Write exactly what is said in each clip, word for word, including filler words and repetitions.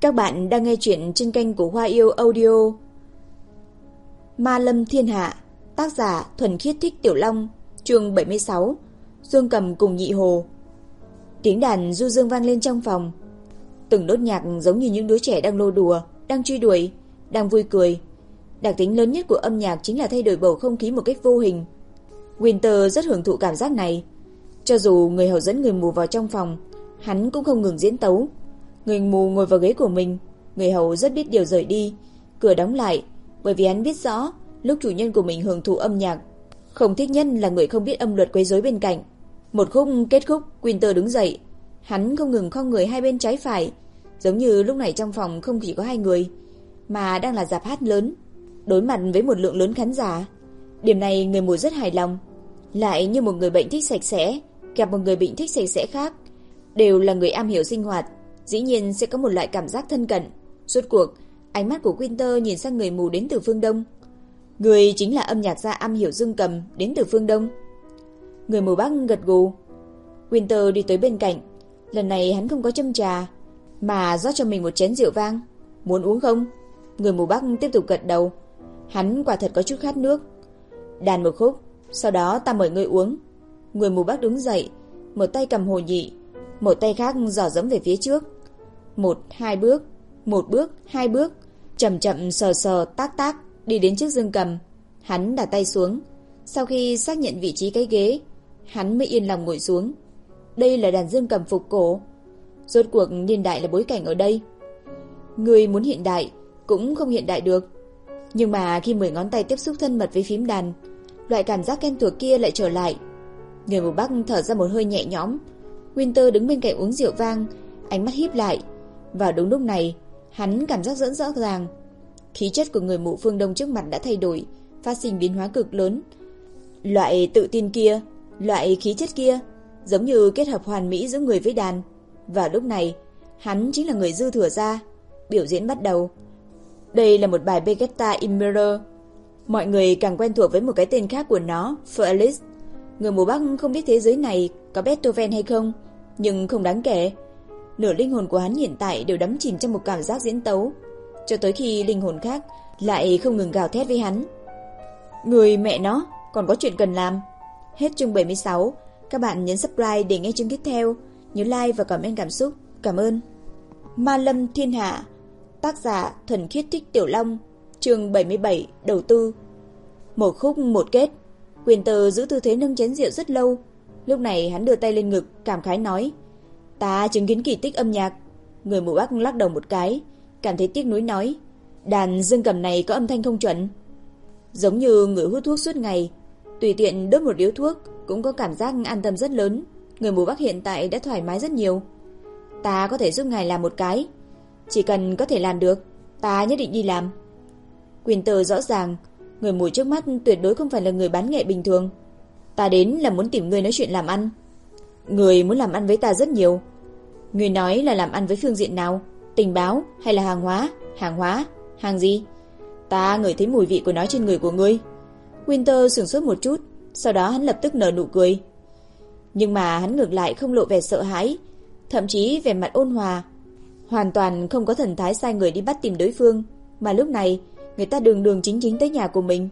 Các bạn đang nghe chuyện trên kênh của Hoa Yêu Audio. Ma Lâm Thiên Hạ, tác giả Thuần Khiết Thích Tiểu Long, chương bảy mươi sáu, Dương Cầm cùng Nhị Hồ. Tiếng đàn du dương vang lên trong phòng. Từng nốt nhạc giống như những đứa trẻ đang lô đùa, đang truy đuổi, đang vui cười. Đặc tính lớn nhất của âm nhạc chính là thay đổi bầu không khí một cách vô hình. Winter rất hưởng thụ cảm giác này. Cho dù người hầu dẫn người mù vào trong phòng, hắn cũng không ngừng diễn tấu. Người mù ngồi vào ghế của mình, người hầu rất biết điều rời đi, cửa đóng lại, bởi vì hắn biết rõ lúc chủ nhân của mình hưởng thụ âm nhạc, không thích nhất là người không biết âm luật quấy rối bên cạnh. Một khúc kết thúc, Winter đứng dậy, hắn không ngừng khom người hai bên trái phải, giống như lúc này trong phòng không chỉ có hai người, mà đang là dạp hát lớn, đối mặt với một lượng lớn khán giả. Điểm này người mù rất hài lòng, lại như một người bệnh thích sạch sẽ gặp một người bệnh thích sạch sẽ khác, đều là người am hiểu sinh hoạt, dĩ nhiên sẽ có một loại cảm giác thân cận. Rốt cuộc, ánh mắt của Winter nhìn sang người mù đến từ phương Đông. Người chính là âm nhạc gia am hiểu dương cầm đến từ phương Đông. Người mù Bắc gật gù. Winter đi tới bên cạnh. Lần này hắn không có châm trà, mà rót cho mình một chén rượu vang. Muốn uống không? Người mù Bắc tiếp tục gật đầu. Hắn quả thật có chút khát nước. Đàn một khúc, sau đó ta mời ngươi uống. Người mù Bắc đứng dậy, một tay cầm hồ nhị, một tay khác giỏ giẫm về phía trước. Một, hai bước, một bước, hai bước, chậm chậm sờ sờ tác tác đi đến trước dương cầm. Hắn đặt tay xuống, sau khi xác nhận vị trí cái ghế, hắn mới yên lòng ngồi xuống. Đây là đàn dương cầm phục cổ. Rốt cuộc niên đại là bối cảnh ở đây. Người muốn hiện đại cũng không hiện đại được. Nhưng mà khi mười ngón tay tiếp xúc thân mật với phím đàn, loại cảm giác quen thuộc kia lại trở lại. Người mù Bắc thở ra một hơi nhẹ nhõm. Winter đứng bên cạnh uống rượu vang, ánh mắt híp lại. Vào đúng lúc này, hắn cảm giác rất rõ ràng. Khí chất của người mù phương Đông trước mặt đã thay đổi, phát sinh biến hóa cực lớn. Loại tự tin kia, loại khí chất kia, giống như kết hợp hoàn mỹ giữa người với đàn. Vào lúc này, hắn chính là người dư thừa ra. Biểu diễn bắt đầu. Đây là một bài Begetta in Mirror. Mọi người càng quen thuộc với một cái tên khác của nó, Felix. Người mù Bắc không biết thế giới này có Beethoven hay không, nhưng không đáng kể. Nửa linh hồn của hắn hiện tại đều đắm chìm trong một cảm giác diễn tấu, cho tới khi linh hồn khác lại không ngừng gào thét với hắn. Người mẹ nó, còn có chuyện cần làm. Hết chương bảy mươi sáu. Các bạn nhấn subscribe để nghe chương tiếp theo. Nhớ like và comment cảm xúc. Cảm ơn. Ma Lâm Thiên Hạ, tác giả Thuần Khiết Thích Tiểu Long, chương bảy mươi bảy. Đầu tư. Một khúc một kết. Winter giữ tư thế nâng chén rượu rất lâu. Lúc này hắn đưa tay lên ngực, cảm khái nói: Ta chứng kiến kỳ tích âm nhạc. Người mù Bắc lắc đầu một cái, cảm thấy tiếc nuối nói: Đàn dương cầm này có âm thanh không chuẩn. Giống như người hút thuốc suốt ngày, tùy tiện đốt một điếu thuốc cũng có cảm giác an tâm rất lớn. Người mù Bắc hiện tại đã thoải mái rất nhiều. Ta có thể giúp ngài làm một cái. Chỉ cần có thể làm được, ta nhất định đi làm. Winter rõ ràng người mù trước mắt tuyệt đối không phải là người bán nghệ bình thường. Ta đến là muốn tìm người nói chuyện làm ăn. Người muốn làm ăn với ta rất nhiều. Người nói là làm ăn với phương diện nào? Tình báo hay là hàng hóa? Hàng hóa? Hàng gì? Ta ngửi thấy mùi vị của nó trên người của ngươi. Winter sửng sốt một chút, sau đó hắn lập tức nở nụ cười. Nhưng mà hắn ngược lại không lộ vẻ sợ hãi, thậm chí vẻ mặt ôn hòa, hoàn toàn không có thần thái sai người đi bắt tìm đối phương. Mà lúc này người ta đường đường chính chính tới nhà của mình.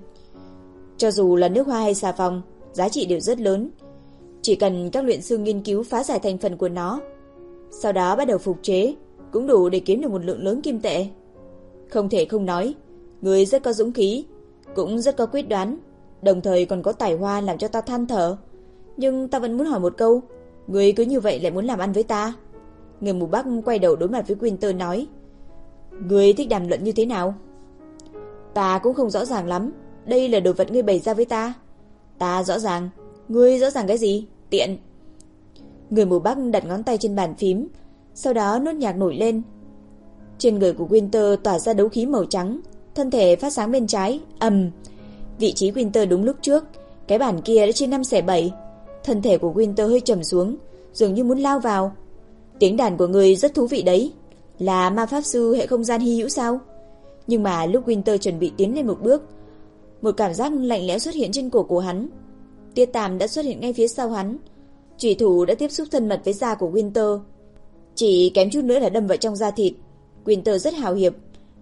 Cho dù là nước hoa hay xà phòng, giá trị đều rất lớn. Chỉ cần các luyện sư nghiên cứu phá giải thành phần của nó, sau đó bắt đầu phục chế, cũng đủ để kiếm được một lượng lớn kim tệ. Không thể không nói, người rất có dũng khí, cũng rất có quyết đoán, đồng thời còn có tài hoa làm cho ta than thở. Nhưng ta vẫn muốn hỏi một câu, người cứ như vậy lại muốn làm ăn với ta? Người mù Bắc quay đầu đối mặt với Winter nói: Người thích đàm luận như thế nào? Ta cũng không rõ ràng lắm. Đây là đồ vật ngươi bày ra với ta. Ta rõ ràng. Ngươi rõ ràng cái gì? Tiện. Người mù Bắc đặt ngón tay trên bàn phím, sau đó nốt nhạc nổi lên. Trên người của Winter tỏa ra đấu khí màu trắng, thân thể phát sáng bên trái. Ầm. Vị trí Winter đúng lúc trước, cái bàn kia đã chia năm xẻ bảy. Thân thể của Winter hơi trầm xuống, dường như muốn lao vào. Tiếng đàn của ngươi rất thú vị đấy. Là ma pháp sư hệ không gian hy hữu sao? Nhưng mà lúc Winter chuẩn bị tiến lên một bước, một cảm giác lạnh lẽo xuất hiện trên cổ của hắn. Tia tàm đã xuất hiện ngay phía sau hắn. Chủy thủ đã tiếp xúc thân mật với da của Winter, chỉ kém chút nữa là đâm vào trong da thịt. Winter rất hào hiệp.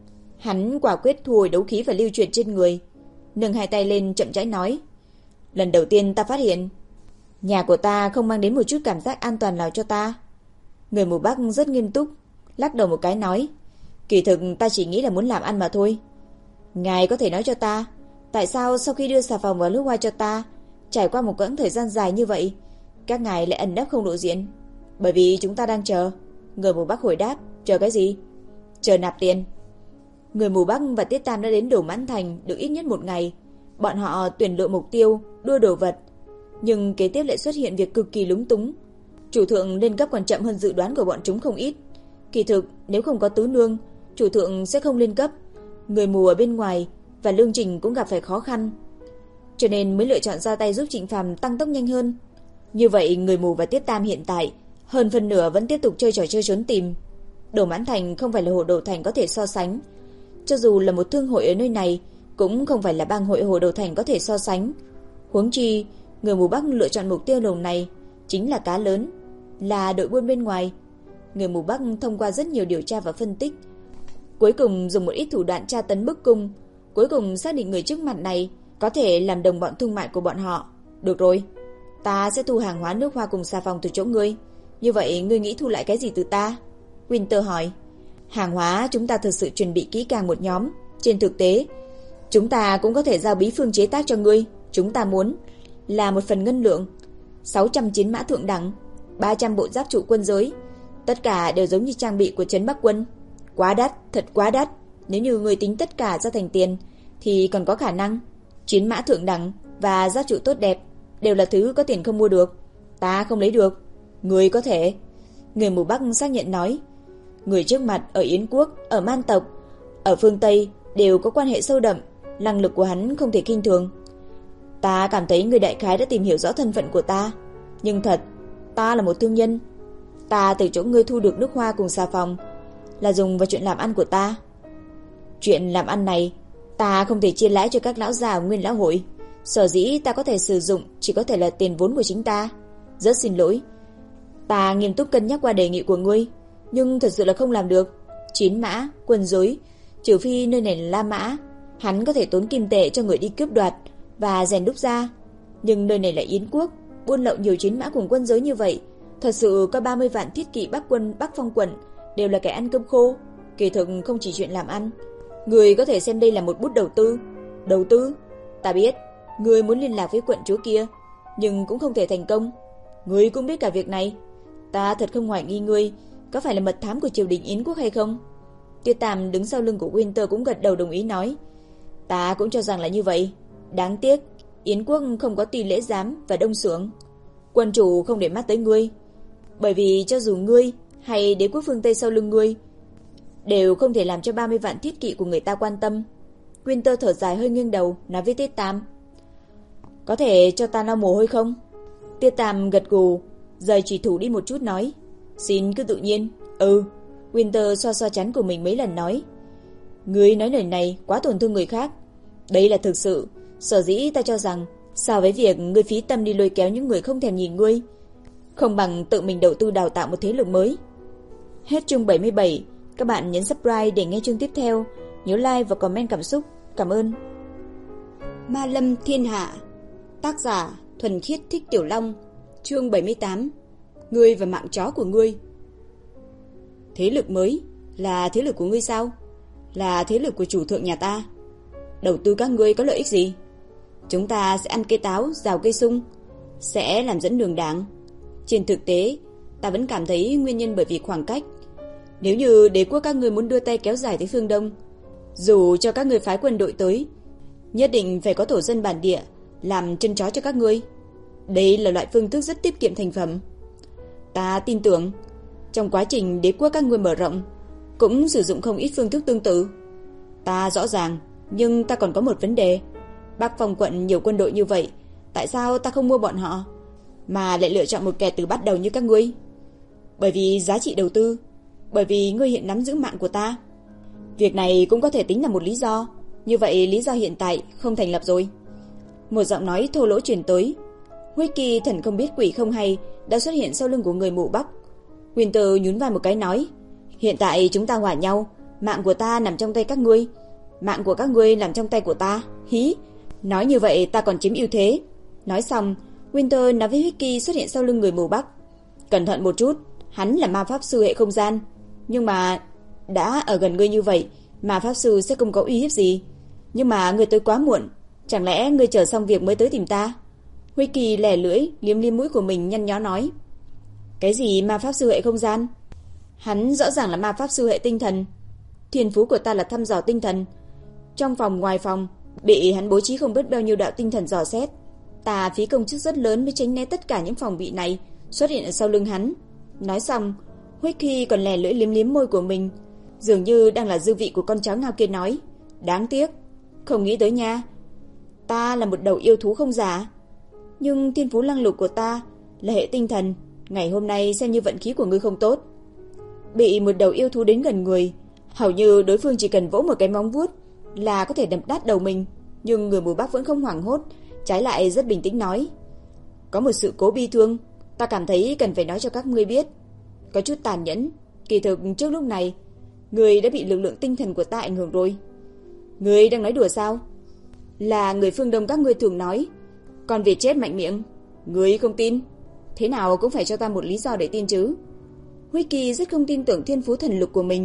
Hắn quả quyết thu hồi đấu khí và lưu chuyển trên người, nâng hai tay lên chậm rãi nói: lần đầu tiên ta phát hiện nhà của ta không mang đến một chút cảm giác an toàn nào cho ta. Người mù Bắc rất nghiêm túc, lắc đầu một cái nói: kỳ thực ta chỉ nghĩ là muốn làm ăn mà thôi. Ngài có thể nói cho ta, tại sao sau khi đưa xà phòng và nước hoa cho ta, trải qua một quãng thời gian dài như vậy, các ngài lại ẩn nấp không lộ diện? Bởi vì chúng ta đang chờ. Người mù Bắc hồi đáp: chờ cái gì? Chờ nạp tiền. Người mù Bắc và Tiết Tam đã đến Đồ Mãn Thành được ít nhất một ngày. Bọn họ tuyển lựa mục tiêu, đua đồ vật, nhưng kế tiếp lại xuất hiện việc cực kỳ lúng túng. Chủ thượng lên cấp còn chậm hơn dự đoán của bọn chúng không ít. Kỳ thực nếu không có tứ nương, chủ thượng sẽ không lên cấp. Người mù ở bên ngoài và Lương Trình cũng gặp phải khó khăn, cho nên mới lựa chọn ra tay giúp Trịnh Phàm tăng tốc nhanh hơn. Như vậy người mù và Tiết Tam hiện tại hơn phần nửa vẫn tiếp tục chơi trò chơi trốn tìm. Đồ Mãn Thành không phải là Hồ Đồ Thành có thể so sánh. Cho dù là một thương hội ở nơi này, cũng không phải là bang hội Hồ Đồ Thành có thể so sánh. Huống chi, người mù Bắc lựa chọn mục tiêu lần này chính là cá lớn, là đội buôn bên ngoài. Người mù Bắc thông qua rất nhiều điều tra và phân tích, cuối cùng dùng một ít thủ đoạn tra tấn bức cung, cuối cùng xác định người trước mặt này có thể làm đồng bọn thương mại của bọn họ. Được rồi, ta sẽ thu hàng hóa nước hoa cùng xà phòng từ chỗ ngươi. Như vậy ngươi nghĩ thu lại cái gì từ ta? Winter hỏi. Hàng hóa chúng ta thực sự chuẩn bị kỹ càng một nhóm. Trên thực tế, chúng ta cũng có thể giao bí phương chế tác cho ngươi. Chúng ta muốn là một phần ngân lượng, sáu trăm chiến mã thượng đẳng, ba trăm bộ giáp trụ quân giới. Tất cả đều giống như trang bị của trấn Bắc quân. Quá đắt, thật quá đắt. Nếu như ngươi tính tất cả ra thành tiền thì còn có khả năng. Chiến mã thượng đẳng và giáp trụ tốt đẹp đều là thứ có tiền không mua được. Ta không lấy được. Ngươi có thể. Người mù Bắc xác nhận nói. Người trước mặt ở Yến quốc, ở Man tộc, ở phương Tây đều có quan hệ sâu đậm, năng lực của hắn không thể khinh thường. Ta cảm thấy người đại khái đã tìm hiểu rõ thân phận của ta. Nhưng thật, ta là một thương nhân. Ta từ chỗ ngươi thu được nước hoa cùng xà phòng là dùng vào chuyện làm ăn của ta. Chuyện làm ăn này ta không thể chia lãi cho các lão già Nguyên lão hội. Sở dĩ ta có thể sử dụng chỉ có thể là tiền vốn của chính ta. Rất xin lỗi, ta nghiêm túc cân nhắc qua đề nghị của ngươi, nhưng thật sự là không làm được. Chiến mã, quân giới, trừ phi nơi này là La Mã, hắn có thể tốn kim tệ cho người đi cướp đoạt và rèn đúc ra. Nhưng nơi này là Yến quốc, buôn lậu nhiều chiến mã cùng quân giới như vậy, thật sự có ba mươi vạn thiết kỵ Bắc quân Bắc Phong quận đều là kẻ ăn cơm khô. Kỳ thực không chỉ chuyện làm ăn, người có thể xem đây là một bút đầu tư. Đầu tư? Ta biết, người muốn liên lạc với quận chúa kia, nhưng cũng không thể thành công. Ngươi cũng biết cả việc này. Ta thật không hoài nghi ngươi có phải là mật thám của triều đình Yến quốc hay không. Tuyết Tam đứng sau lưng của Winter cũng gật đầu đồng ý nói. Ta cũng cho rằng là như vậy. Đáng tiếc Yến quốc không có tỷ lễ giám và đông xưởng. Quân chủ không để mắt tới ngươi, bởi vì cho dù ngươi hay đế quốc phương Tây sau lưng ngươi đều không thể làm cho ba mươi vạn thiết kỵ của người ta quan tâm. Winter thở dài hơi nghiêng đầu nói với Tiết Tam. Có thể cho ta lau mồ hôi không? Tiết Tam gật gù, rời chỉ thủ đi một chút nói. Xin cứ tự nhiên. Ừ. Winter xoa xoa trán của mình mấy lần nói. Ngươi nói lời này quá tổn thương người khác. Đây là thực sự. Sở dĩ ta cho rằng so với việc ngươi phí tâm đi lôi kéo những người không thèm nhìn ngươi, không bằng tự mình đầu tư đào tạo một thế lực mới. Hết chương bảy mươi bảy. Các bạn nhấn subscribe để nghe chương tiếp theo. Nhớ like và comment cảm xúc. Cảm ơn. Ma Lâm Thiên Hạ. Tác giả Thuần Khiết Thích Tiểu Long. Chương bảy mươi tám. Ngươi và mạng chó của ngươi. Thế lực mới? Là thế lực của ngươi sao? Là thế lực của chủ thượng nhà ta. Đầu tư các ngươi có lợi ích gì? Chúng ta sẽ ăn cây táo, rào cây sung, sẽ làm dẫn đường đảng. Trên thực tế, ta vẫn cảm thấy nguyên nhân bởi vì khoảng cách. Nếu như đế quốc các ngươi muốn đưa tay kéo dài tới phương Đông, dù cho các ngươi phái quân đội tới, nhất định phải có thổ dân bản địa làm chân chó cho các ngươi. Đây là loại phương thức rất tiết kiệm thành phẩm. Ta tin tưởng trong quá trình đế quốc các ngươi mở rộng cũng sử dụng không ít phương thức tương tự. Ta rõ ràng, nhưng ta còn có một vấn đề. Bắc Phong quận nhiều quân đội như vậy, tại sao ta không mua bọn họ mà lại lựa chọn một kẻ từ bắt đầu như các ngươi? Bởi vì giá trị đầu tư, bởi vì ngươi hiện nắm giữ mạng của ta. Việc này cũng có thể tính là một lý do. Như vậy lý do hiện tại không thành lập rồi. Một giọng nói thô lỗ truyền tới. Huyết Kỳ thần không biết quỷ không hay đã xuất hiện sau lưng của người mù Bắc. Winter nhún vai một cái nói. Hiện tại chúng ta hòa nhau, mạng của ta nằm trong tay các ngươi, mạng của các ngươi nằm trong tay của ta. Hí, nói như vậy ta còn chiếm ưu thế. Nói xong, Winter nói với Hickey xuất hiện sau lưng người mù Bắc. Cẩn thận một chút, hắn là ma pháp sư hệ không gian, nhưng mà đã ở gần ngươi như vậy, ma pháp sư sẽ không có uy hiếp gì. Nhưng mà ngươi tới quá muộn, chẳng lẽ ngươi chờ xong việc mới tới tìm ta? Hickey lẻ lưỡi, liếm liếm mũi của mình nhăn nhó nói. Cái gì ma pháp sư hệ không gian? Hắn rõ ràng là ma pháp sư hệ tinh thần. Thiên phú của ta là thăm dò tinh thần. Trong phòng ngoài phòng, bị hắn bố trí không biết bao nhiêu đạo tinh thần dò xét. Ta phí công sức rất lớn mới tránh né tất cả những phòng bị này xuất hiện ở sau lưng hắn. Nói xong, Hickey còn lè lưỡi liếm liếm môi của mình, dường như đang là dư vị của con chó ngao kia nói. Đáng tiếc, không nghĩ tới nha. Ta là một đầu yêu thú không giả, nhưng thiên phú năng lực của ta là hệ tinh thần. Ngày hôm nay xem như vận khí của ngươi không tốt. Bị một đầu yêu thú đến gần người, hầu như đối phương chỉ cần vỗ một cái móng vuốt là có thể đập nát đầu mình. Nhưng người mù Bắc vẫn không hoảng hốt, trái lại rất bình tĩnh nói. Có một sự cố bi thương, ta cảm thấy cần phải nói cho các ngươi biết. Có chút tàn nhẫn, kỳ thực trước lúc này ngươi đã bị lực lượng tinh thần của ta ảnh hưởng rồi. Ngươi đang nói đùa sao? Là người phương Đông các ngươi thường nói, con vịt chết mạnh miệng. Ngươi không tin? Thế nào cũng phải cho ta một lý do để tin chứ. Hickey rất không tin tưởng thiên phú thần lực của mình.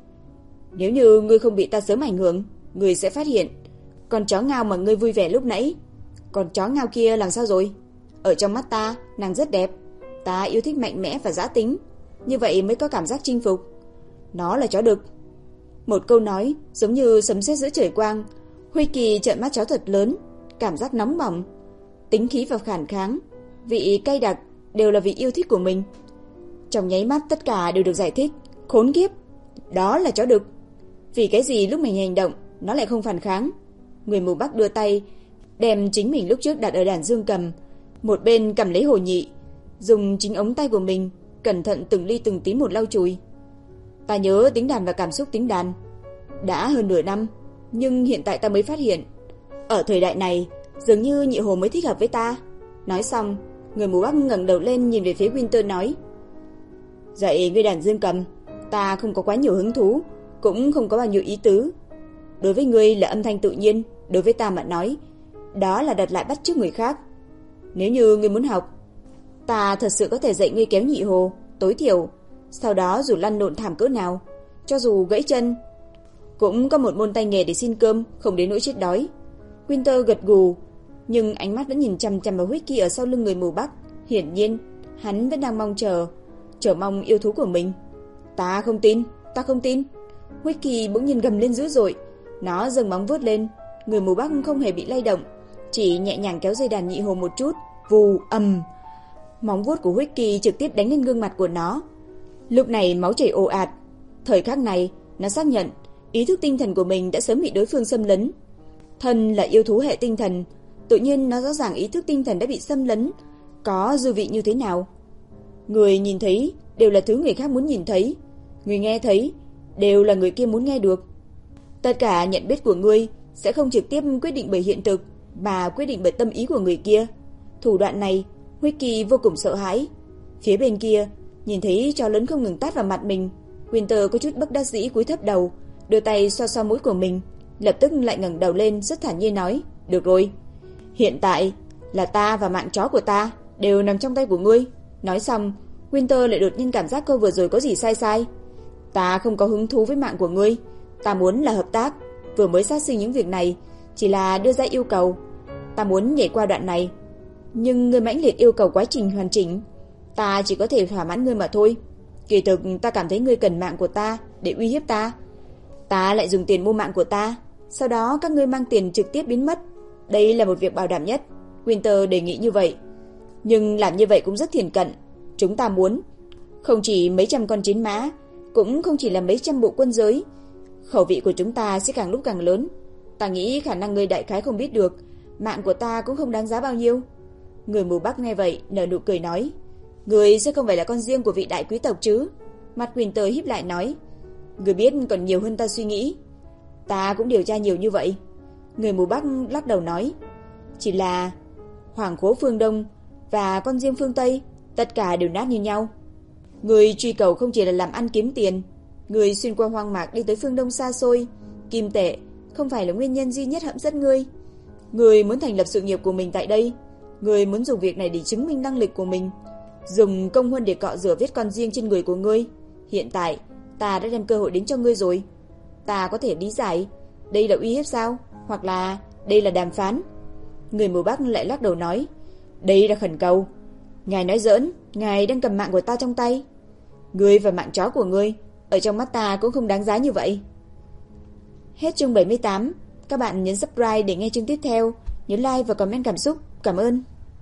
Nếu như ngươi không bị ta sớm ảnh hưởng, ngươi sẽ phát hiện con chó ngao mà ngươi vui vẻ lúc nãy, con chó ngao kia làm sao rồi? Ở trong mắt ta, nàng rất đẹp. Ta yêu thích mạnh mẽ và dã tính, như vậy mới có cảm giác chinh phục. Nó là chó đực. Một câu nói giống như sấm sét giữa trời quang. Hickey trợn mắt chó thật lớn, cảm giác nóng bỏng, tính khí và khản kháng, vị cay đặc đều là vị yêu thích của mình. Trong nháy mắt tất cả đều được giải thích. Khốn kiếp, đó là chó đực. Vì cái gì lúc mình hành động nó lại không phản kháng? Người mù Bắc đưa tay đem chính mình lúc trước đặt ở đàn dương cầm, một bên cầm lấy Hồ Nhị, dùng chính ống tay của mình cẩn thận từng ly từng tí một lau chùi. Ta nhớ tính đàn và cảm xúc tính đàn đã hơn nửa năm, nhưng hiện tại ta mới phát hiện ở thời đại này dường như Nhị Hồ mới thích hợp với ta. Nói xong, người mù Bắc ngẩng đầu lên nhìn về phía Winter nói. Dạy ngươi đàn dương cầm, ta không có quá nhiều hứng thú, cũng không có bao nhiêu ý tứ. Đối với ngươi là âm thanh tự nhiên, đối với ta mà nói, đó là đặt lại bắt chước người khác. Nếu như ngươi muốn học, ta thật sự có thể dạy ngươi kéo Nhị Hồ, tối thiểu, sau đó dù lăn lộn thảm cỡ nào, cho dù gãy chân, cũng có một môn tay nghề để xin cơm, không đến nỗi chết đói. Winter gật gù, nhưng ánh mắt vẫn nhìn chằm chằm vào Hickey ở sau lưng người mù Bắc. Hiển nhiên, hắn vẫn đang mong chờ, chờ mong yêu thú của mình. Ta không tin, ta không tin. Hickey bỗng nhiên gầm lên dữ dội, nó giơ móng vuốt lên. Người mù Bắc không hề bị lay động, chỉ nhẹ nhàng kéo dây đàn Nhị Hồ một chút, vù ầm. Móng vuốt của Hickey trực tiếp đánh lên gương mặt của nó. Lúc này máu chảy ồ ạt. Thời khắc này, nó xác nhận ý thức tinh thần của mình đã sớm bị đối phương xâm lấn. Thân là yêu thú hệ tinh thần, tự nhiên nó rõ ràng ý thức tinh thần đã bị xâm lấn có dư vị như thế nào. Người nhìn thấy đều là thứ người khác muốn nhìn thấy, người nghe thấy đều là người kia muốn nghe được. Tất cả nhận biết của ngươi sẽ không trực tiếp quyết định bởi hiện thực, mà quyết định bởi tâm ý của người kia. Thủ đoạn này, Hickey vô cùng sợ hãi. Phía bên kia, nhìn thấy chó lớn không ngừng tát vào mặt mình, Winter có chút bất đắc dĩ cúi thấp đầu, đưa tay xoa xoa mũi của mình, lập tức lại ngẩng đầu lên rất thản nhiên nói, được rồi, hiện tại là ta và mạng chó của ta đều nằm trong tay của ngươi. Nói xong, Winter lại đột nhiên cảm giác câu vừa rồi có gì sai sai. Ta không có hứng thú với mạng của ngươi, ta muốn là hợp tác. Vừa mới phát sinh những việc này chỉ là đưa ra yêu cầu, ta muốn nhảy qua đoạn này, nhưng ngươi mãnh liệt yêu cầu quá trình hoàn chỉnh, ta chỉ có thể thỏa mãn ngươi mà thôi. Kỳ thực ta cảm thấy ngươi cần mạng của ta để uy hiếp ta, ta lại dùng tiền mua mạng của ta, sau đó các ngươi mang tiền trực tiếp biến mất. Đây là một việc bảo đảm nhất. Winter đề nghị như vậy, nhưng làm như vậy cũng rất thiển cận. Chúng ta muốn không chỉ mấy trăm con chiến mã, cũng không chỉ là mấy trăm bộ quân giới. Khẩu vị của chúng ta sẽ càng lúc càng lớn. Ta nghĩ khả năng ngươi đại khái không biết được, mạng của ta cũng không đáng giá bao nhiêu. Người mù Bắc nghe vậy nở nụ cười nói, ngươi sẽ không phải là con riêng của vị đại quý tộc chứ? Mặt Winter híp lại nói, ngươi biết còn nhiều hơn ta suy nghĩ. Ta cũng điều tra nhiều như vậy. Người mù Bắc lắc đầu nói, chỉ là Hoàng khố phương Đông và con riêng phương Tây tất cả đều nát như nhau. Ngươi truy cầu không chỉ là làm ăn kiếm tiền, Ngươi xuyên qua hoang mạc đi tới phương Đông xa xôi, kim tệ không phải là nguyên nhân duy nhất hấp dẫn ngươi. Ngươi muốn thành lập sự nghiệp của mình tại đây, ngươi muốn dùng việc này để chứng minh năng lực của mình, dùng công huân để cọ rửa vết con riêng trên người của ngươi. Hiện tại, ta đã đem cơ hội đến cho ngươi rồi. Ta có thể lý giải, đây là uy hiếp sao? Hoặc là đây là đàm phán? Người mù Bắc lại lắc đầu nói, đây là khẩn cầu. Ngài nói giỡn, ngài đang cầm mạng của ta trong tay. Ngươi và mạng chó của ngươi, ở trong mắt ta cũng không đáng giá như vậy. Hết chương bảy mươi tám. Các bạn nhấn subscribe để nghe chương tiếp theo. Nhớ like và comment cảm xúc. Cảm ơn.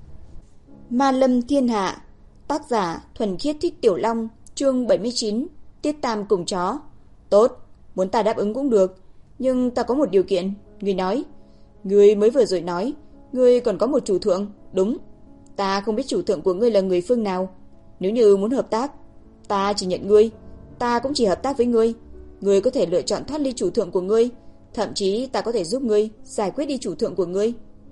Ma Lâm Thiên Hạ. Tác giả Thuần Khiết Thích Tiểu Long. Chương bảy mươi chín. Tiết Tam cùng chó. Tốt, muốn ta đáp ứng cũng được, nhưng ta có một điều kiện. Ngươi nói. Ngươi mới vừa rồi nói ngươi còn có một chủ thượng. Đúng. Ta không biết chủ thượng của ngươi là người phương nào. Nếu như muốn hợp tác, ta chỉ nhận ngươi. Ta cũng chỉ hợp tác với ngươi. Ngươi có thể lựa chọn thoát ly chủ thượng của ngươi, thậm chí ta có thể giúp ngươi giải quyết đi chủ thượng của ngươi.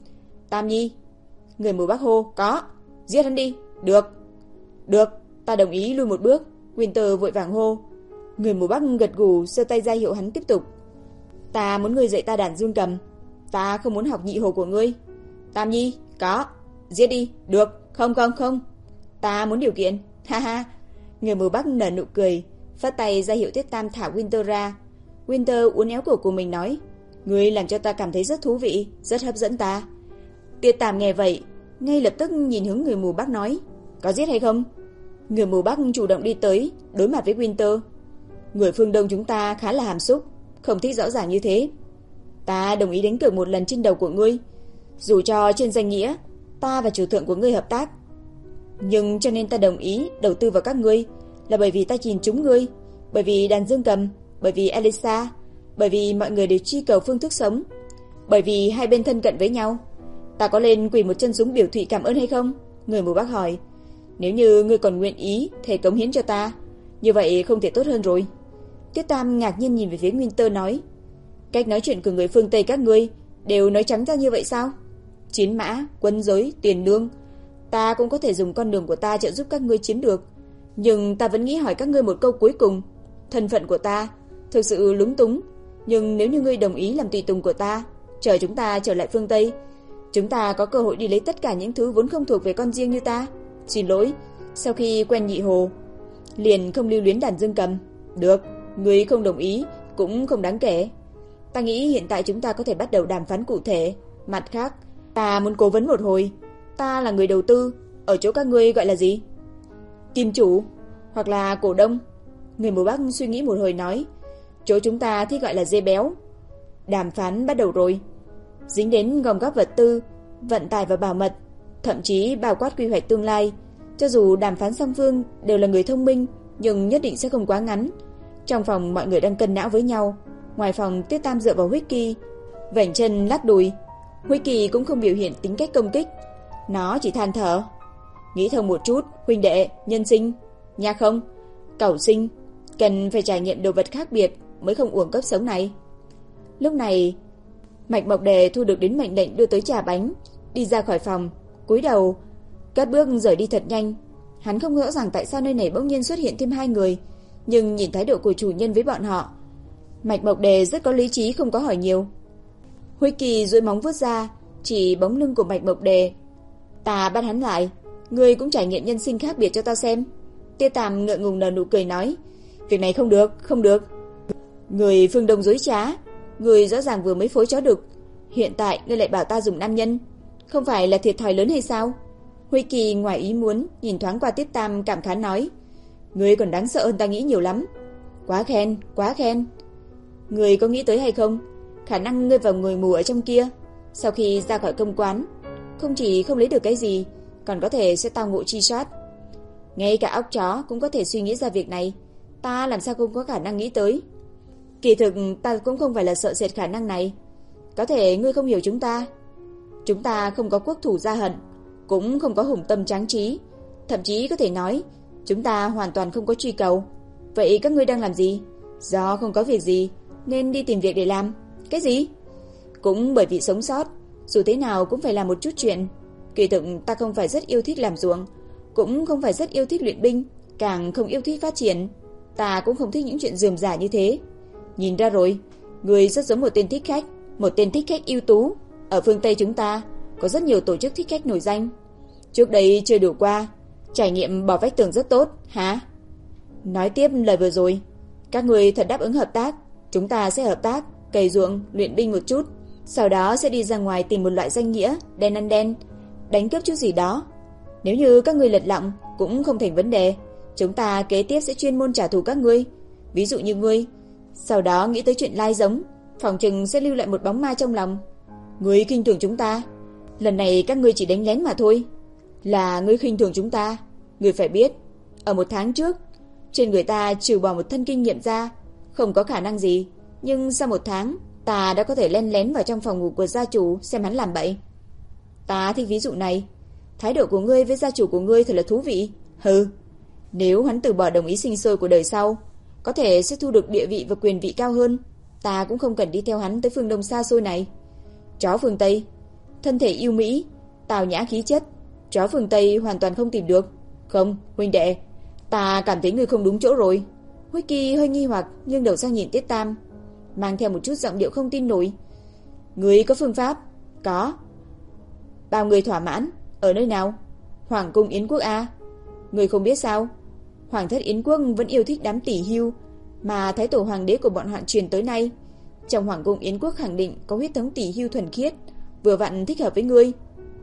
Tam Nhi. Người mù Bắc hô. Có. Giết hắn đi. Được. Được, ta đồng ý lui một bước. Winter vội vàng hô. Người mù Bắc gật gù, giơ tay ra hiệu hắn tiếp tục. Ta muốn ngươi dạy ta đàn dương cầm. Ta không muốn học nhị hồ của ngươi. Tam Nhi. Có. Giết đi. Được. Không không không. Ta muốn điều kiện. Ha ha. Người mù Bắc nở nụ cười, phất tay ra hiệu Tiết Tam thả Winter ra. Winter uốn éo cổ của mình nói, ngươi làm cho ta cảm thấy rất thú vị, rất hấp dẫn ta. Tiết Tam nghe vậy, ngay lập tức nhìn hướng người mù Bắc nói, có giết hay không? Người mù Bắc chủ động đi tới, đối mặt với Winter. Người phương Đông chúng ta khá là hàm xúc, không thích rõ ràng như thế. Ta đồng ý đánh cược một lần trên đầu của ngươi, dù cho trên danh nghĩa ta và chủ thượng của ngươi hợp tác. Nhưng cho nên ta đồng ý đầu tư vào các ngươi là bởi vì ta nhìn trúng ngươi, bởi vì đàn dương cầm, bởi vì Elisa, bởi vì mọi người đều truy cầu phương thức sống, bởi vì hai bên thân cận với nhau. Ta có lên quỳ một chân xuống biểu thị cảm ơn hay không? Người mù Bắc hỏi. Nếu như ngươi còn nguyện ý thể cống hiến cho ta, như vậy không thể tốt hơn rồi. Tiết Tam ngạc nhiên nhìn về phía Winter nói, cách nói chuyện của người phương Tây các ngươi đều nói trắng ra như vậy sao? Chiến mã, quân giới, tiền lương, ta cũng có thể dùng con đường của ta trợ giúp các ngươi chiếm được. Nhưng ta vẫn nghĩ hỏi các ngươi một câu cuối cùng. Thân phận của ta thực sự lúng túng, nhưng nếu như ngươi đồng ý làm tùy tùng của ta, chờ chúng ta trở lại phương Tây, chúng ta có cơ hội đi lấy tất cả những thứ vốn không thuộc về con riêng như ta. Xin lỗi, sau khi quen nhị hồ, liền không lưu luyến đàn dương cầm. Được, ngươi không đồng ý cũng không đáng kể. Ta nghĩ hiện tại chúng ta có thể bắt đầu đàm phán cụ thể. Mặt khác, ta muốn cố vấn một hồi. Ta là người đầu tư, ở chỗ các ngươi gọi là gì? Kim chủ, hoặc là cổ đông. Người mù Bắc suy nghĩ một hồi nói, chỗ chúng ta thì gọi là dê béo. Đàm phán bắt đầu rồi. Dính đến gom góp vật tư, vận tải và bảo mật, thậm chí bao quát quy hoạch tương lai. Cho dù đàm phán song phương đều là người thông minh, nhưng nhất định sẽ không quá ngắn. Trong phòng mọi người đang cân não với nhau, ngoài phòng Tiết Tam dựa vào Wiki, vểnh chân lắc đùi. Wiki cũng không biểu hiện tính cách công kích, nó chỉ than thở. Nghĩ thông một chút, huynh đệ, nhân sinh, nha không, cẩu sinh, cần phải trải nghiệm đồ vật khác biệt mới không uổng cấp sống này. Lúc này, Mạch Mộc Đề thu được đến mệnh lệnh đưa tới trà bánh, đi ra khỏi phòng, cúi đầu, cất bước rời đi thật nhanh. Hắn không rõ ràng tại sao nơi này bỗng nhiên xuất hiện thêm hai người, nhưng nhìn thái độ của chủ nhân với bọn họ, Mạch Mộc Đề rất có lý trí, không có hỏi nhiều. Huy Kỳ duỗi móng vuốt ra, chỉ bóng lưng của Mạch Mộc Đề. Ta bắt hắn lại, ngươi cũng trải nghiệm nhân sinh khác biệt cho ta xem. Tiêu Tàm ngượng ngùng nở nụ cười nói, việc này không được, không được. Người phương Đông dối trá, người rõ ràng vừa mới phối chó đực, hiện tại ngươi lại bảo ta dùng nam nhân, không phải là thiệt thòi lớn hay sao? Huy Kỳ ngoài ý muốn nhìn thoáng qua Tiết Tam, cảm khái nói, ngươi còn đáng sợ hơn ta nghĩ nhiều lắm. Quá khen, quá khen. Ngươi có nghĩ tới hay không, khả năng ngươi vào người mù ở trong kia, sau khi ra khỏi công quán, không chỉ không lấy được cái gì, còn có thể sẽ tao ngộ chi soát. Ngay cả óc chó cũng có thể suy nghĩ ra việc này, ta làm sao không có khả năng nghĩ tới. Kỳ thực ta cũng không phải là sợ sệt khả năng này. Có thể ngươi không hiểu chúng ta. Chúng ta không có quốc thủ gia hận, cũng không có hùng tâm tráng trí, thậm chí có thể nói chúng ta hoàn toàn không có truy cầu. Vậy các ngươi đang làm gì? Do không có việc gì nên đi tìm việc để làm. Cái gì? Cũng bởi vì sống sót, dù thế nào cũng phải làm một chút chuyện. Kỳ thực ta không phải rất yêu thích làm ruộng, cũng không phải rất yêu thích luyện binh, càng không yêu thích phát triển. Ta cũng không thích những chuyện rườm rà như thế. Nhìn ra rồi, ngươi rất giống một tên thích khách, một tên thích khách ưu tú. Ở phương Tây chúng ta có rất nhiều tổ chức thích khách nổi danh. Trước đây chơi đủ qua, trải nghiệm bỏ vách tường rất tốt, hả? Nói tiếp lời vừa rồi, các ngươi thật đáp ứng hợp tác. Chúng ta sẽ hợp tác, cày ruộng, luyện binh một chút, sau đó sẽ đi ra ngoài tìm một loại danh nghĩa, đen ăn đen, đánh cướp chút gì đó. Nếu như các ngươi lật lọng cũng không thành vấn đề. Chúng ta kế tiếp sẽ chuyên môn trả thù các ngươi. Ví dụ như ngươi, sau đó nghĩ tới chuyện lai giống, phòng chừng sẽ lưu lại một bóng ma trong lòng. Ngươi khinh thường chúng ta. Lần này các ngươi chỉ đánh lén mà thôi. Là ngươi khinh thường chúng ta. Ngươi phải biết, ở một tháng trước, trên người ta trừ bỏ một thân kinh nghiệm ra, không có khả năng gì. Nhưng sau một tháng, ta đã có thể len lén vào trong phòng ngủ của gia chủ xem hắn làm bậy. Ta thích ví dụ này. Thái độ của ngươi với gia chủ của ngươi thật là thú vị. Hừ, nếu hắn từ bỏ đồng ý sinh sôi của đời sau, có thể sẽ thu được địa vị và quyền vị cao hơn. Ta cũng không cần đi theo hắn tới phương Đông xa xôi này. Chó phương Tây, thân thể yêu mỹ, tào nhã khí chất, chó phương Tây hoàn toàn không tìm được. Không, huynh đệ, ta cảm thấy ngươi không đúng chỗ rồi. Wiki hơi nghi hoặc nghiêng đầu sang nhìn Tiết Tam, mang theo một chút giọng điệu không tin nổi. Ngươi có phương pháp? Có. Bao người thỏa mãn? Ở nơi nào? Hoàng cung Yến quốc a. Ngươi không biết sao? Hoàng thất Yến quốc vẫn yêu thích đám tỷ hưu mà thái tổ hoàng đế của bọn họ truyền tới nay. Trong hoàng cung Yến quốc khẳng định có huyết thống tỷ hưu thuần khiết, vừa vặn thích hợp với ngươi.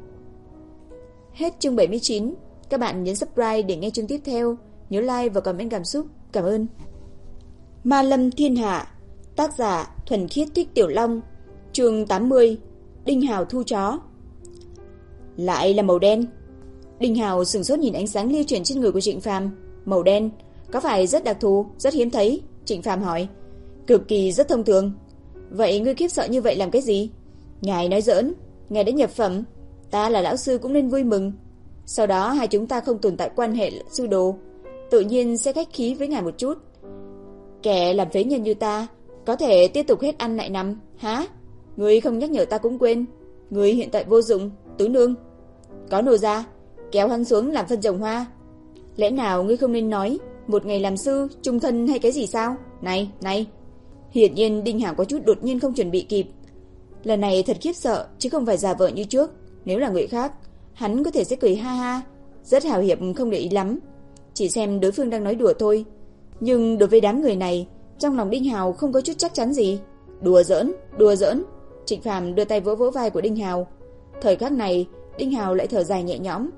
Hết chương bảy mươi chín. Các bạn nhấn subscribe để nghe chương tiếp theo. Nhớ like và comment cảm xúc. Cảm ơn. Ma Lâm Thiên Hạ. Tác giả Thuần Khiết Thích Tiểu Long. Chương tám mươi. Đinh Hào thu chó. Lại là màu đen. Đinh Hào sửng sốt nhìn ánh sáng lưu chuyển trên người của Trịnh Phàm. Màu đen, có phải rất đặc thù, rất hiếm thấy? Trịnh Phàm hỏi. Cực kỳ rất thông thường. Vậy ngươi khiếp sợ như vậy làm cái gì? Ngài nói giỡn, ngài đã nhập phẩm, ta là lão sư cũng nên vui mừng. Sau đó hai chúng ta không tồn tại quan hệ sư đồ, tự nhiên sẽ khách khí với ngài một chút. Kẻ làm phế nhân như ta có thể tiếp tục hết ăn lại nằm, hả? Ngươi không nhắc nhở ta cũng quên. Ngươi hiện tại vô dụng, tứ nương. Có nổ ra, kéo hắn xuống làm phân trồng hoa. Lẽ nào ngươi không nên nói một ngày làm sư, trung thân hay cái gì sao? Này, này. Hiển nhiên Đinh Hảo có chút đột nhiên không chuẩn bị kịp. Lần này thật khiếp sợ, chứ không phải giả vờ như trước. Nếu là người khác, hắn có thể sẽ cười ha ha, rất hào hiệp không để ý lắm, chỉ xem đối phương đang nói đùa thôi. Nhưng đối với đám người này, trong lòng Đinh Hào không có chút chắc chắn gì. Đùa giỡn, đùa giỡn. Trịnh Phàm đưa tay vỗ vỗ vai của Đinh Hào. Thời khắc này, Đinh Hào lại thở dài nhẹ nhõm.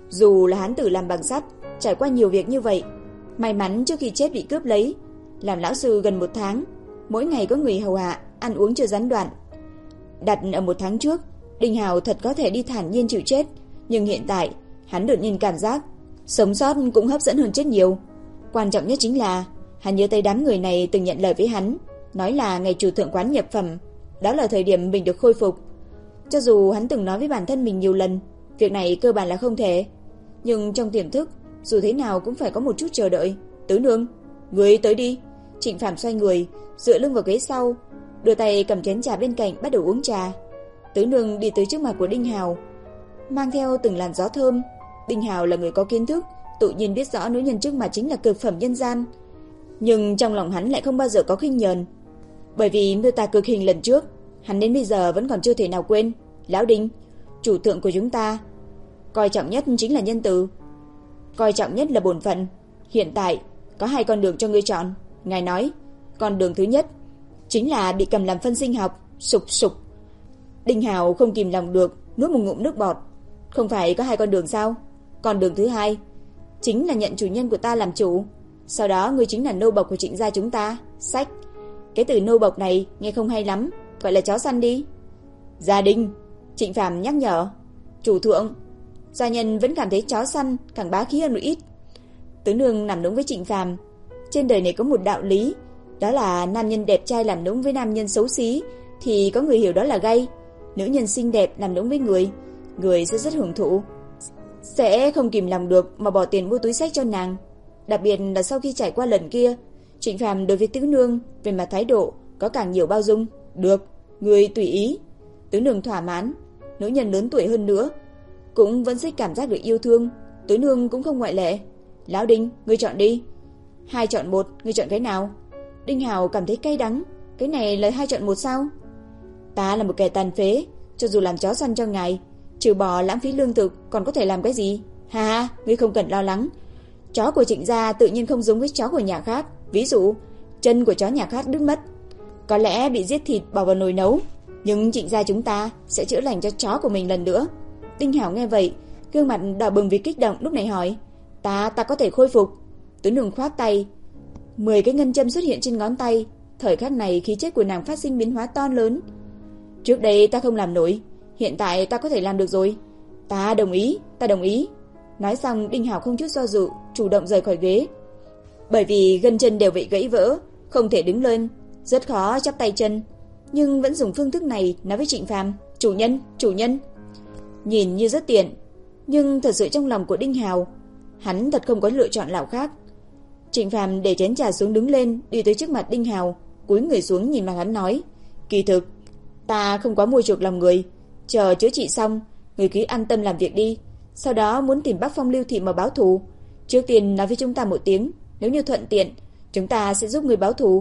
Dù là hắn tử làm bằng sắt, trải qua nhiều việc như vậy, may mắn trước khi chết bị cướp lấy, làm lão sư gần một tháng, mỗi ngày có người hầu hạ, ăn uống chưa gián đoạn. Đặt ở một tháng trước, Đinh Hào thật có thể đi thản nhiên chịu chết, nhưng hiện tại, hắn đột nhiên cảm giác sống sót cũng hấp dẫn hơn chết nhiều. Quan trọng nhất chính là hắn nhớ tới đám người này từng nhận lời với hắn, nói là ngày chủ thượng quán nhập phẩm, đó là thời điểm mình được khôi phục. Cho dù hắn từng nói với bản thân mình nhiều lần, việc này cơ bản là không thể, nhưng trong tiềm thức, dù thế nào cũng phải có một chút chờ đợi. Tứ nương, ngươi tới đi. Trịnh Phàm xoay người, dựa lưng vào ghế sau, đưa tay cầm chén trà bên cạnh bắt đầu uống trà. Tứ nương đi tới trước mặt của Đinh Hào, mang theo từng làn gió thơm. Đinh Hào là người có kiến thức, tự nhiên biết rõ nữ nhân trước mặt chính là cực phẩm nhân gian, nhưng trong lòng hắn lại không bao giờ có khinh nhờn, bởi vì miêu tả cực hình lần trước, hắn đến bây giờ vẫn còn chưa thể nào quên. Lão Đinh, chủ thượng của chúng ta, coi trọng nhất chính là nhân từ, coi trọng nhất là bổn phận. Hiện tại có hai con đường cho ngươi chọn. Ngài nói, con đường thứ nhất chính là bị cầm làm phân sinh học. Sục sục. Đinh Hào không kìm lòng được nuốt một ngụm nước bọt. Không phải có hai con đường sao? Con đường thứ hai chính là nhận chủ nhân của ta làm chủ, sau đó ngươi chính là nô bộc của Trịnh gia chúng ta. Sách, cái từ nô bộc này nghe không hay lắm, gọi là chó săn đi. Gia đình, Trịnh Phàm nhắc nhở. Chủ thượng, gia nhân vẫn cảm thấy chó săn càng bá khí hơn một ít. Tứ nương làm nũng với Trịnh Phàm. Trên đời này có một đạo lý, đó là nam nhân đẹp trai làm nũng với nam nhân xấu xí thì có người hiểu đó là gay. Nữ nhân xinh đẹp làm nũng với người, người sẽ rất hưởng thụ, sẽ không kìm lòng được mà bỏ tiền mua túi xách cho nàng. Đặc biệt là sau khi trải qua lần kia, Trịnh Phàm đối với Tứ nương về mặt thái độ có càng nhiều bao dung. Được, người tùy ý. Tứ nương thỏa mãn. Nữ nhân lớn tuổi hơn nữa cũng vẫn thích cảm giác được yêu thương, Tứ nương cũng không ngoại lệ. Lão Đinh, ngươi chọn đi. Hai chọn một, ngươi chọn cái nào? Đinh Hào cảm thấy cay đắng. Cái này là hai chọn một sao? Ta là một kẻ tàn phế, cho dù làm chó săn cho ngài, trừ bỏ lãng phí lương thực còn có thể làm cái gì? Ha ha, ngươi không cần lo lắng. Chó của Trịnh gia tự nhiên không giống với chó của nhà khác. Ví dụ, chân của chó nhà khác đứt mất, có lẽ bị giết thịt bỏ vào nồi nấu, nhưng Trịnh gia chúng ta sẽ chữa lành cho chó của mình lần nữa. Đinh Hảo nghe vậy, gương mặt đỏ bừng vì kích động, lúc này hỏi: Ta, ta có thể khôi phục? Tứ Nương khoát tay, mười cái ngân châm xuất hiện trên ngón tay. Thời khắc này khí chất của nàng phát sinh biến hóa to lớn. Trước đây ta không làm nổi, hiện tại ta có thể làm được rồi. Ta đồng ý, ta đồng ý. Nói xong, Đinh Hảo không chút do dự, chủ động rời khỏi ghế. Bởi vì gân chân đều bị gãy vỡ, không thể đứng lên, rất khó chắp tay chân, nhưng vẫn dùng phương thức này nói với Trịnh Phàm: "Chủ nhân, chủ nhân." Nhìn như rất tiện, nhưng thật sự trong lòng của Đinh Hào, hắn thật không có lựa chọn nào khác. Trịnh Phàm để chén trà xuống, đứng lên, đi tới trước mặt Đinh Hào, cúi người xuống nhìn mặt hắn nói: "Kỳ thực, ta không quá mua chuộc lòng người, chờ chữa trị xong, người cứ an tâm làm việc đi. Sau đó muốn tìm Bắc Phong Lưu Thị mà báo thù, trước tiên nói với chúng ta một tiếng, nếu như thuận tiện, chúng ta sẽ giúp người báo thù.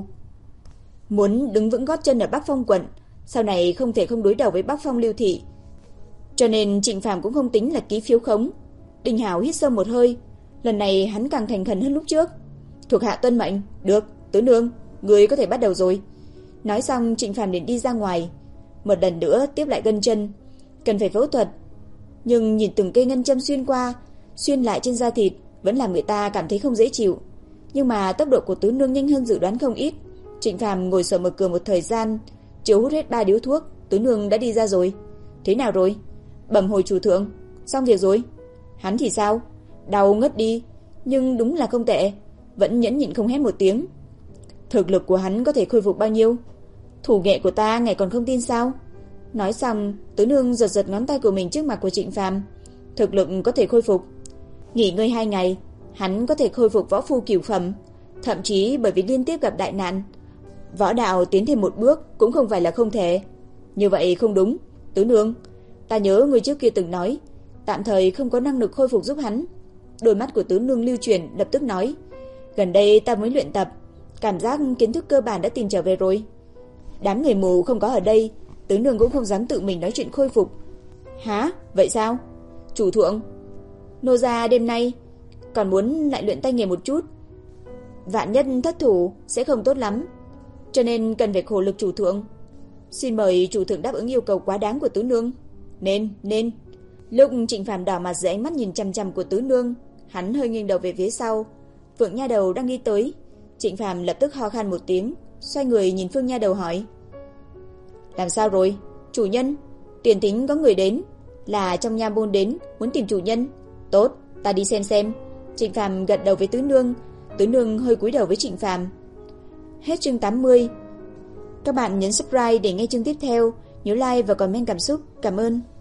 Muốn đứng vững gót chân ở Bắc Phong quận, sau này không thể không đối đầu với Bắc Phong Lưu Thị." Cho nên Trịnh Phàm cũng không tính là ký phiếu khống. Đinh Hào hít sâu một hơi, lần này hắn càng thành khẩn hơn lúc trước. "Thuộc hạ tuân mệnh." "Được, Tứ Nương, người có thể bắt đầu rồi." Nói xong, Trịnh Phàm liền đi ra ngoài, một lần nữa tiếp lại gân chân, cần phải phẫu thuật. Nhưng nhìn từng cây ngân châm xuyên qua, xuyên lại trên da thịt, vẫn làm người ta cảm thấy không dễ chịu. Nhưng mà tốc độ của Tứ Nương nhanh hơn dự đoán không ít. Trịnh Phàm ngồi sờ mở cửa một thời gian, chiếu hút hết ba điếu thuốc, Tứ Nương đã đi ra rồi. "Thế nào rồi?" "Bẩm hồi chủ thượng, xong việc rồi." "Hắn thì sao?" "Đau ngất đi, nhưng đúng là không tệ, vẫn nhẫn nhịn không hét một tiếng." "Thực lực của hắn có thể khôi phục bao nhiêu?" "Thủ nghệ của ta ngày còn không tin sao?" Nói xong, Tứ Nương giật giật ngón tay của mình trước mặt của Trịnh Phàm. "Thực lực có thể khôi phục. Nghỉ ngơi hai ngày, hắn có thể khôi phục võ phu cửu phẩm, thậm chí bởi vì liên tiếp gặp đại nạn, võ đạo tiến thêm một bước cũng không phải là không thể." "Như vậy không đúng, Tứ Nương. Ta nhớ người trước kia từng nói, tạm thời không có năng lực khôi phục giúp hắn." Đôi mắt của Tứ Nương lưu chuyển, lập tức nói: "Gần đây ta mới luyện tập, cảm giác kiến thức cơ bản đã tìm trở về rồi." Đám người mù không có ở đây, Tứ Nương cũng không dám tự mình nói chuyện khôi phục. "Hả? Vậy sao?" "Chủ thượng, nô gia đêm nay còn muốn lại luyện tay nghề một chút. Vạn nhất thất thủ sẽ không tốt lắm, cho nên cần phải khổ lực chủ thượng. Xin mời chủ thượng đáp ứng yêu cầu quá đáng của Tứ Nương." Nên, nên. Lúc Trịnh Phàm đỏ mặt dưới ánh mắt nhìn chằm chằm của Tứ Nương, hắn hơi nghiêng đầu về phía sau. Phượng Nha Đầu đang đi tới. Trịnh Phàm lập tức ho khan một tiếng, xoay người nhìn Phương Nha Đầu hỏi: "Làm sao rồi?" "Chủ nhân, tiền tính có người đến, là trong nha môn đến, muốn tìm chủ nhân." "Tốt, ta đi xem xem." Trịnh Phàm gật đầu với Tứ Nương. Tứ Nương hơi cúi đầu với Trịnh Phàm. Hết chương tám mươi. Các bạn nhấn subscribe để nghe chương tiếp theo, nhớ like và comment cảm xúc. Cảm ơn.